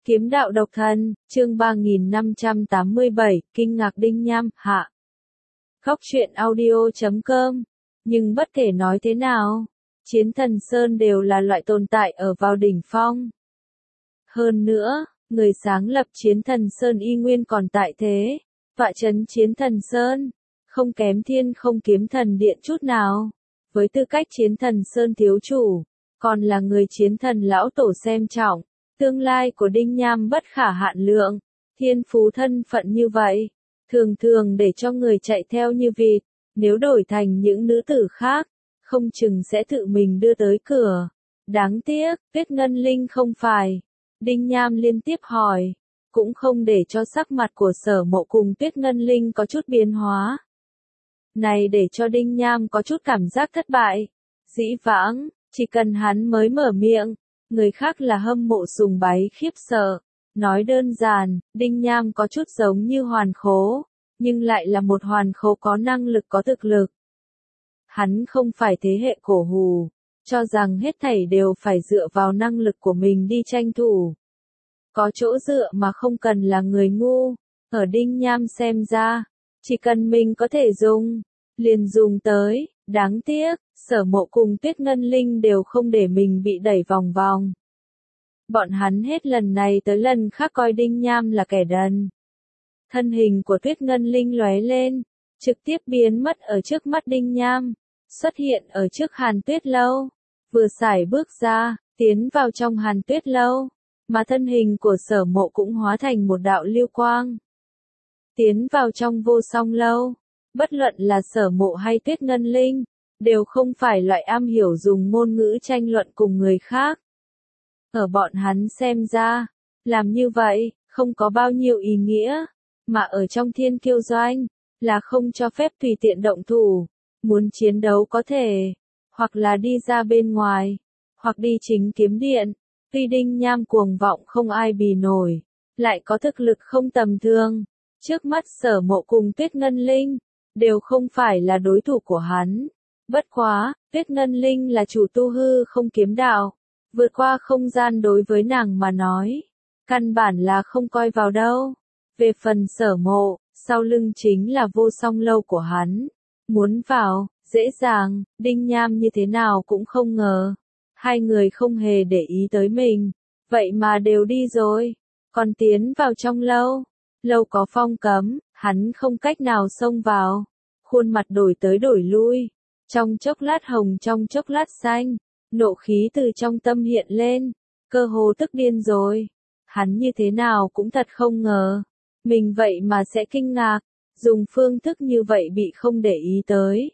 Kiếm đạo độc thân, chương 3587, kinh ngạc Đinh Nham, hạ. Khóc chuyện audio.com. Nhưng bất kể nói thế nào, Chiến Thần Sơn đều là loại tồn tại ở vào đỉnh phong. Hơn nữa, người sáng lập Chiến Thần Sơn y nguyên còn tại thế, tọa trấn Chiến Thần Sơn, không kém Thiên Không Kiếm Thần Điện chút nào. Với tư cách Chiến Thần Sơn thiếu chủ, còn là người Chiến Thần lão tổ xem trọng. Tương lai của Đinh Nham bất khả hạn lượng, thiên phú thân phận như vậy, thường thường để cho người chạy theo như vịt, nếu đổi thành những nữ tử khác, không chừng sẽ tự mình đưa tới cửa. Đáng tiếc, Tuyết Ngân Linh không phải. Đinh Nham liên tiếp hỏi, cũng không để cho sắc mặt của Sở Mộ cùng Tuyết Ngân Linh có chút biến hóa. Này để cho Đinh Nham có chút cảm giác thất bại. Dĩ vãng, chỉ cần hắn mới mở miệng, người khác là hâm mộ sùng bái khiếp sợ. Nói đơn giản, Đinh Nham có chút giống như hoàn khố, nhưng lại là một hoàn khố có năng lực có thực lực. Hắn không phải thế hệ cổ hủ, cho rằng hết thảy đều phải dựa vào năng lực của mình đi tranh thủ. Có chỗ dựa mà không cần là người ngu, ở Đinh Nham xem ra, chỉ cần mình có thể dùng, liền dùng tới. Đáng tiếc, Sở Mộ cùng Tuyết Ngân Linh đều không để mình bị đẩy vòng vòng. Bọn hắn hết lần này tới lần khác coi Đinh Nham là kẻ đần. Thân hình của Tuyết Ngân Linh lóe lên, trực tiếp biến mất ở trước mắt Đinh Nham, xuất hiện ở trước Hàn Tuyết Lâu, vừa sải bước ra, tiến vào trong Hàn Tuyết Lâu, mà thân hình của Sở Mộ cũng hóa thành một đạo lưu quang. Tiến vào trong Vô Song Lâu. Bất luận là Sở Mộ hay Tuyết Ngân Linh, đều không phải loại am hiểu dùng ngôn ngữ tranh luận cùng người khác. Ở bọn hắn xem ra, làm như vậy, không có bao nhiêu ý nghĩa, mà ở trong Thiên Kiêu Doanh, là không cho phép tùy tiện động thủ, muốn chiến đấu có thể, hoặc là đi ra bên ngoài, hoặc đi chính kiếm điện. Tuy Đinh Nham cuồng vọng không ai bì nổi, lại có thực lực không tầm thường, trước mắt Sở Mộ cùng Tuyết Ngân Linh đều không phải là đối thủ của hắn. Bất quá, Tuyết Ngân Linh là chủ tu hư không kiếm đạo, vượt qua không gian đối với nàng mà nói, căn bản là không coi vào đâu. Về phần Sở Mộ, sau lưng chính là Vô Song Lâu của hắn, muốn vào, dễ dàng. Đinh Nham như thế nào cũng không ngờ, hai người không hề để ý tới mình, vậy mà đều đi rồi, còn tiến vào trong lâu. Lâu có phong cấm, hắn không cách nào xông vào, khuôn mặt đổi tới đổi lui, trong chốc lát hồng trong chốc lát xanh, nộ khí từ trong tâm hiện lên, cơ hồ tức điên rồi. Hắn như thế nào cũng thật không ngờ, mình vậy mà sẽ kinh ngạc, dùng phương thức như vậy bị không để ý tới.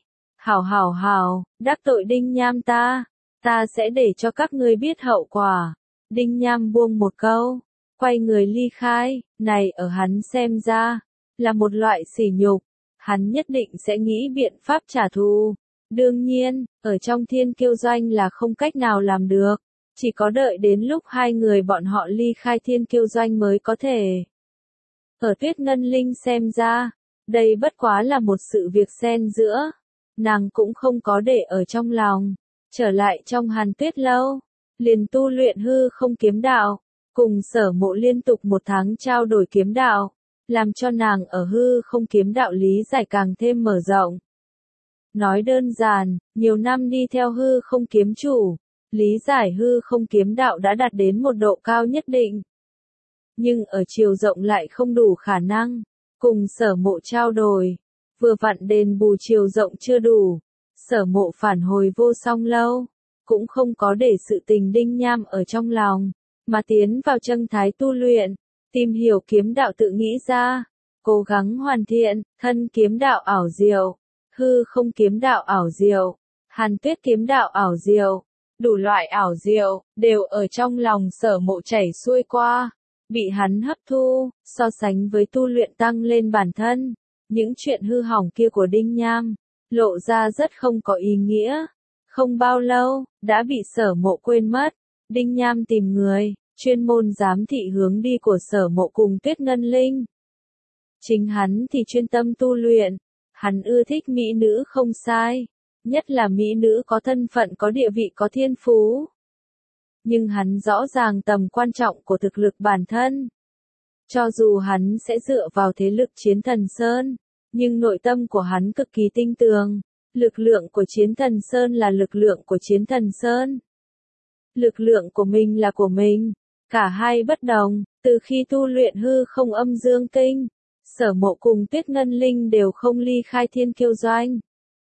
Hảo, đắc tội Đinh Nham ta sẽ để cho các ngươi biết hậu quả. Đinh Nham buông một câu, quay người ly khai, này ở hắn xem ra, là một loại sỉ nhục, hắn nhất định sẽ nghĩ biện pháp trả thù. Đương nhiên, ở trong Thiên Kiêu Doanh là không cách nào làm được, chỉ có đợi đến lúc hai người bọn họ ly khai Thiên Kiêu Doanh mới có thể. Ở Tuyết Ngân Linh xem ra, đây bất quá là một sự việc xen giữa, nàng cũng không có để ở trong lòng, trở lại trong Hàn Tuyết Lâu, liền tu luyện hư không kiếm đạo. Cùng Sở Mộ liên tục 1 tháng trao đổi kiếm đạo, làm cho nàng ở hư không kiếm đạo lý giải càng thêm mở rộng. Nói đơn giản, nhiều năm đi theo hư không kiếm chủ, lý giải hư không kiếm đạo đã đạt đến một độ cao nhất định. Nhưng ở chiều rộng lại không đủ khả năng, cùng Sở Mộ trao đổi, vừa vặn đền bù chiều rộng chưa đủ. Sở Mộ phản hồi Vô Song Lâu, cũng không có để sự tình Đinh Nham ở trong lòng, mà tiến vào chân thái tu luyện, tìm hiểu kiếm đạo tự nghĩ ra, cố gắng hoàn thiện, thân kiếm đạo ảo diệu, hư không kiếm đạo ảo diệu, Hàn Tuyết kiếm đạo ảo diệu, đủ loại ảo diệu, đều ở trong lòng Sở Mộ chảy xuôi qua, bị hắn hấp thu, so sánh với tu luyện tăng lên bản thân, những chuyện hư hỏng kia của Đinh Nham, lộ ra rất không có ý nghĩa. Không bao lâu, đã bị Sở Mộ quên mất. Đinh Nham tìm người, chuyên môn giám thị hướng đi của Sở Mộ cùng Tuyết Ngân Linh. Chính hắn thì chuyên tâm tu luyện, hắn ưa thích mỹ nữ không sai, nhất là mỹ nữ có thân phận có địa vị có thiên phú. nhưng hắn rõ ràng tầm quan trọng của thực lực bản thân. Cho dù hắn sẽ dựa vào thế lực Chiến Thần Sơn, nhưng nội tâm của hắn cực kỳ tinh tường. Lực lượng của Chiến Thần Sơn là lực lượng của Chiến Thần Sơn. Lực lượng của mình là của mình. Cả hai bất đồng, từ khi tu luyện hư không âm dương kinh, Sở Mộ cùng Tuyết Ngân Linh đều không ly khai Thiên Kiêu Doanh.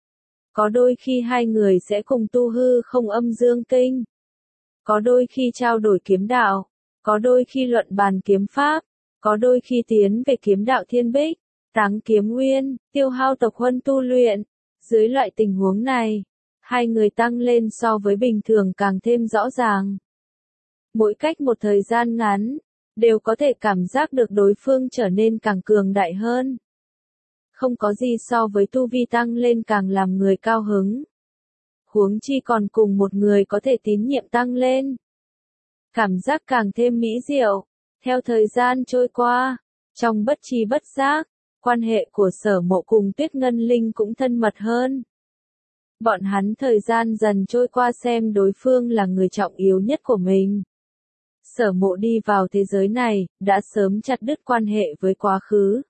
Có đôi khi hai người sẽ cùng tu hư không âm dương kinh. Có đôi khi trao đổi kiếm đạo, có đôi khi luận bàn kiếm pháp, có đôi khi tiến về kiếm đạo thiên bích, táng kiếm nguyên, tiêu hao tộc huân tu luyện. Dưới loại tình huống này, hai người tăng lên so với bình thường càng thêm rõ ràng. Mỗi cách một thời gian ngắn, đều có thể cảm giác được đối phương trở nên càng cường đại hơn. Không có gì so với tu vi tăng lên càng làm người cao hứng. Huống chi còn cùng một người có thể tín nhiệm tăng lên. Cảm giác càng thêm mỹ diệu. Theo thời gian trôi qua, trong bất tri bất giác, quan hệ của Sở Mộ cùng Tuyết Ngân Linh cũng thân mật hơn. Bọn hắn thời gian dần trôi qua xem đối phương là người trọng yếu nhất của mình. Sở Mộ đi vào thế giới này, đã sớm chặt đứt quan hệ với quá khứ.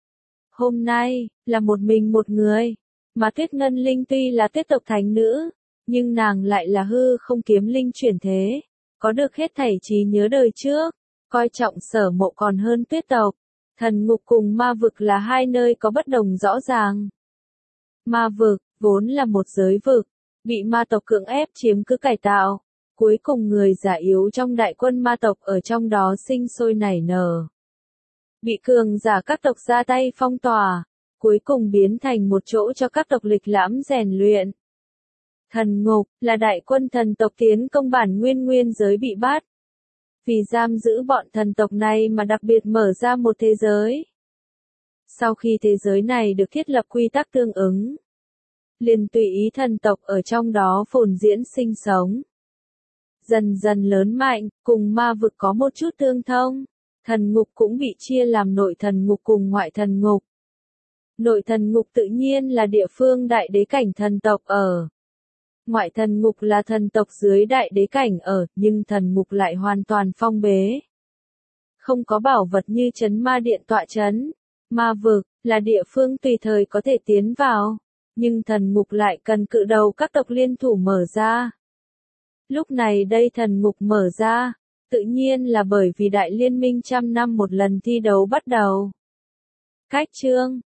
Hôm nay, là một mình một người, mà Tuyết Ngân Linh tuy là Tuyết tộc thánh nữ, nhưng nàng lại là hư không kiếm linh chuyển thế, có được hết thảy trí nhớ đời trước, coi trọng Sở Mộ còn hơn Tuyết tộc. Thần ngục cùng ma vực là hai nơi có bất đồng rõ ràng. Ma vực, vốn là một giới vực, bị ma tộc cưỡng ép chiếm cứ cải tạo. Cuối cùng người già yếu trong đại quân ma tộc ở trong đó sinh sôi nảy nở. Bị cường giả các tộc ra tay phong tỏa, cuối cùng biến thành một chỗ cho các tộc lịch lãm rèn luyện. Thần ngục, là đại quân thần tộc tiến công bản nguyên giới bị bắt. Vì giam giữ bọn thần tộc này mà đặc biệt mở ra một thế giới. Sau khi thế giới này được thiết lập quy tắc tương ứng, liền tùy ý thần tộc ở trong đó phồn diễn sinh sống. Dần dần lớn mạnh, cùng ma vực có một chút tương thông. Thần ngục cũng bị chia làm nội thần ngục cùng ngoại thần ngục. Nội thần ngục tự nhiên là địa phương đại đế cảnh thần tộc ở. Ngoại thần ngục là thần tộc dưới đại đế cảnh ở, nhưng thần ngục lại hoàn toàn phong bế. Không có bảo vật như trấn ma điện tọa trấn. Ma vực, là địa phương tùy thời có thể tiến vào, nhưng thần ngục lại cần cự đầu các tộc liên thủ mở ra. Lúc này đây thần ngục mở ra, tự nhiên là bởi vì đại liên minh trăm năm một lần thi đấu bắt đầu. Cách chương